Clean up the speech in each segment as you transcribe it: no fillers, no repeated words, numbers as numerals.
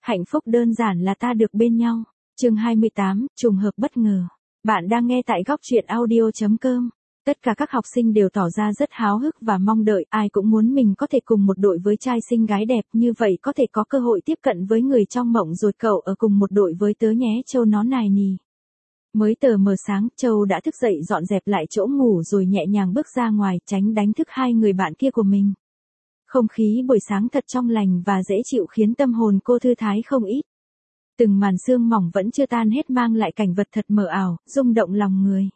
Hạnh phúc đơn giản là ta được bên nhau. Chương 28, trùng hợp bất ngờ. Bạn đang nghe tại góc truyện audio.com. Tất cả các học sinh đều tỏ ra rất háo hức và mong đợi, ai cũng muốn mình có thể cùng một đội với trai xinh gái đẹp, như vậy có thể có cơ hội tiếp cận với người trong mộng rồi. Cậu ở cùng một đội với tớ nhé. Châu nó nài nỉ. Mới tờ mờ sáng, Châu đã thức dậy dọn dẹp lại chỗ ngủ rồi nhẹ nhàng bước ra ngoài, tránh đánh thức hai người bạn kia của mình. Không khí buổi sáng thật trong lành và dễ chịu khiến tâm hồn cô thư thái không ít. Từng màn sương mỏng vẫn chưa tan hết mang lại cảnh vật thật mờ ảo, rung động lòng người.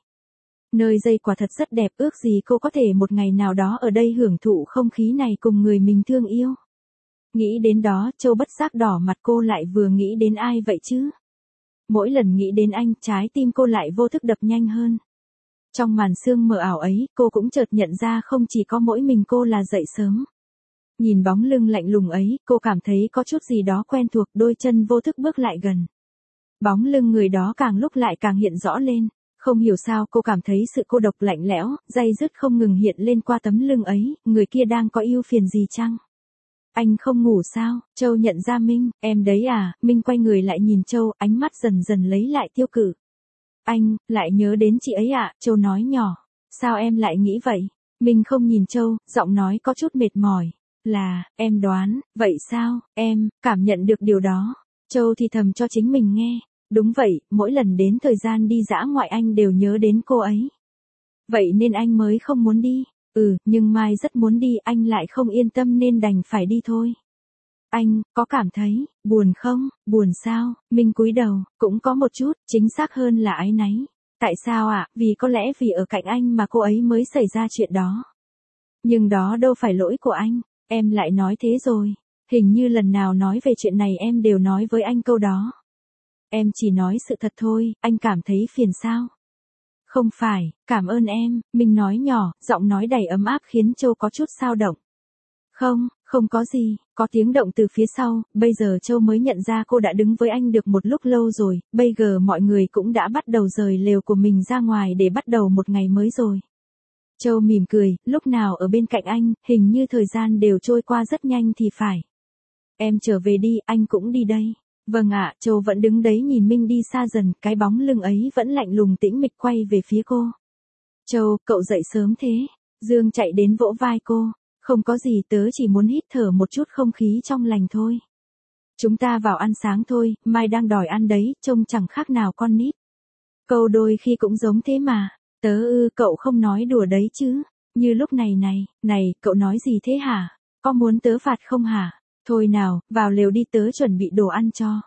Nơi đây quả thật rất đẹp, ước gì cô có thể một ngày nào đó ở đây hưởng thụ không khí này cùng người mình thương yêu. Nghĩ đến đó, Châu bất giác đỏ mặt. Cô lại vừa nghĩ đến ai vậy chứ? Mỗi lần nghĩ đến anh, trái tim cô lại vô thức đập nhanh hơn. Trong màn sương mờ ảo ấy, cô cũng chợt nhận ra không chỉ có mỗi mình cô là dậy sớm. Nhìn bóng lưng lạnh lùng ấy, cô cảm thấy có chút gì đó quen thuộc, đôi chân vô thức bước lại gần. Bóng lưng người đó càng lúc lại càng hiện rõ lên. Không hiểu sao cô cảm thấy sự cô độc lạnh lẽo, day dứt không ngừng hiện lên qua tấm lưng ấy. Người kia đang có ưu phiền gì chăng? Anh không ngủ sao? Châu nhận ra Minh. Em đấy à? Minh quay người lại nhìn Châu, ánh mắt dần dần lấy lại tiêu cự. Anh, lại nhớ đến chị ấy ạ. Châu nói nhỏ. Sao em lại nghĩ vậy? Minh không nhìn Châu, giọng nói có chút mệt mỏi. Là, em đoán. Vậy sao? Em cảm nhận được điều đó. Châu thì thầm cho chính mình nghe. Đúng vậy, mỗi lần đến thời gian đi dã ngoại anh đều nhớ đến cô ấy. Vậy nên anh mới không muốn đi. Nhưng Mai rất muốn đi, anh lại không yên tâm nên đành phải đi thôi. Anh, có cảm thấy buồn không? Buồn sao? Minh cúi đầu, cũng có một chút, chính xác hơn là áy náy. Tại sao ạ? Vì có lẽ vì ở cạnh anh mà cô ấy mới xảy ra chuyện đó. Nhưng đó đâu phải lỗi của anh. Em lại nói thế rồi. Hình như lần nào nói về chuyện này em đều nói với anh câu đó. Em chỉ nói sự thật thôi, anh cảm thấy phiền sao? Không phải, cảm ơn em, Minh nói nhỏ, giọng nói đầy ấm áp khiến Châu có chút xao động. Không có gì, có tiếng động từ phía sau, bây giờ Châu mới nhận ra cô đã đứng với anh được một lúc lâu rồi, bây giờ mọi người cũng đã bắt đầu rời lều của mình ra ngoài để bắt đầu một ngày mới rồi. Châu mỉm cười, lúc nào ở bên cạnh anh, hình như thời gian đều trôi qua rất nhanh thì phải. Em trở về đi, anh cũng đi đây. Vâng ạ. Châu vẫn đứng đấy nhìn Minh đi xa dần, cái bóng lưng ấy vẫn lạnh lùng tĩnh mịch quay về phía cô. Châu, cậu dậy sớm thế. Dương chạy đến vỗ vai cô. Không có gì, tớ chỉ muốn hít thở một chút không khí trong lành thôi. Chúng ta vào ăn sáng thôi, Mai đang đòi ăn đấy, trông chẳng khác nào con nít. Cậu đôi khi cũng giống thế mà. Cậu không nói đùa đấy chứ. Như lúc này, cậu nói gì thế hả? Có muốn tớ phạt không hả? Thôi nào, vào lều đi, tớ chuẩn bị đồ ăn cho.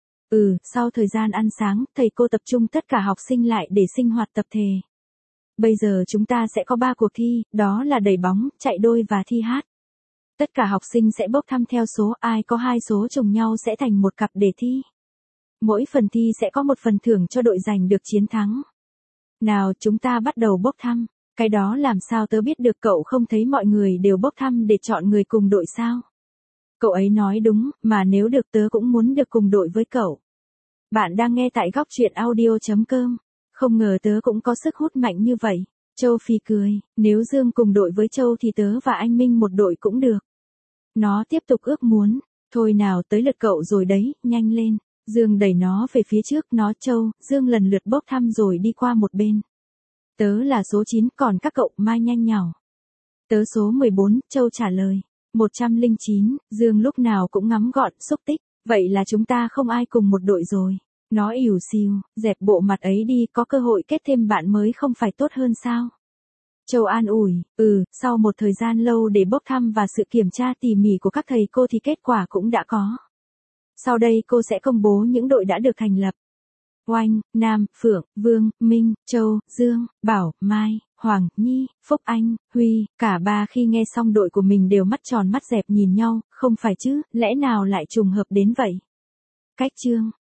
Sau thời gian ăn sáng, thầy cô tập trung tất cả học sinh lại để sinh hoạt tập thể. Bây giờ chúng ta sẽ có 3 cuộc thi, đó là đẩy bóng, chạy đôi và thi hát. Tất cả học sinh sẽ bốc thăm theo số, ai có 2 số trùng nhau sẽ thành một cặp để thi. Mỗi phần thi sẽ có một phần thưởng cho đội giành được chiến thắng. Nào, chúng ta bắt đầu bốc thăm. Cái đó làm sao tớ biết được, cậu không thấy mọi người đều bốc thăm để chọn người cùng đội sao? Cậu ấy nói đúng, mà nếu được tớ cũng muốn được cùng đội với cậu. Bạn đang nghe tại góc truyện audio.com. Không ngờ tớ cũng có sức hút mạnh như vậy. Châu phì cười, nếu Dương cùng đội với Châu thì tớ và anh Minh một đội cũng được. Nó tiếp tục ước muốn. Thôi nào, tới lượt cậu rồi đấy, nhanh lên. Dương đẩy nó về phía trước, nó Châu, Dương lần lượt bốc thăm rồi đi qua một bên. Tớ là số 9, còn các cậu, Mai nhanh nhảu. Tớ số 14, Châu trả lời. 109, Dương lúc nào cũng ngắm gọn, xúc tích, vậy là chúng ta không ai cùng một đội rồi. Nó ỉu xìu, dẹp bộ mặt ấy đi, có cơ hội kết thêm bạn mới không phải tốt hơn sao? Châu an ủi, sau một thời gian lâu để bốc thăm và sự kiểm tra tỉ mỉ của các thầy cô thì kết quả cũng đã có. Sau đây cô sẽ công bố những đội đã được thành lập. Oanh, Nam, Phượng, Vương, Minh, Châu, Dương, Bảo, Mai, Hoàng, Nhi, Phúc Anh, Huy, cả 3 khi nghe xong đội của mình đều mắt tròn mắt dẹp nhìn nhau, không phải chứ, lẽ nào lại trùng hợp đến vậy? Cách chương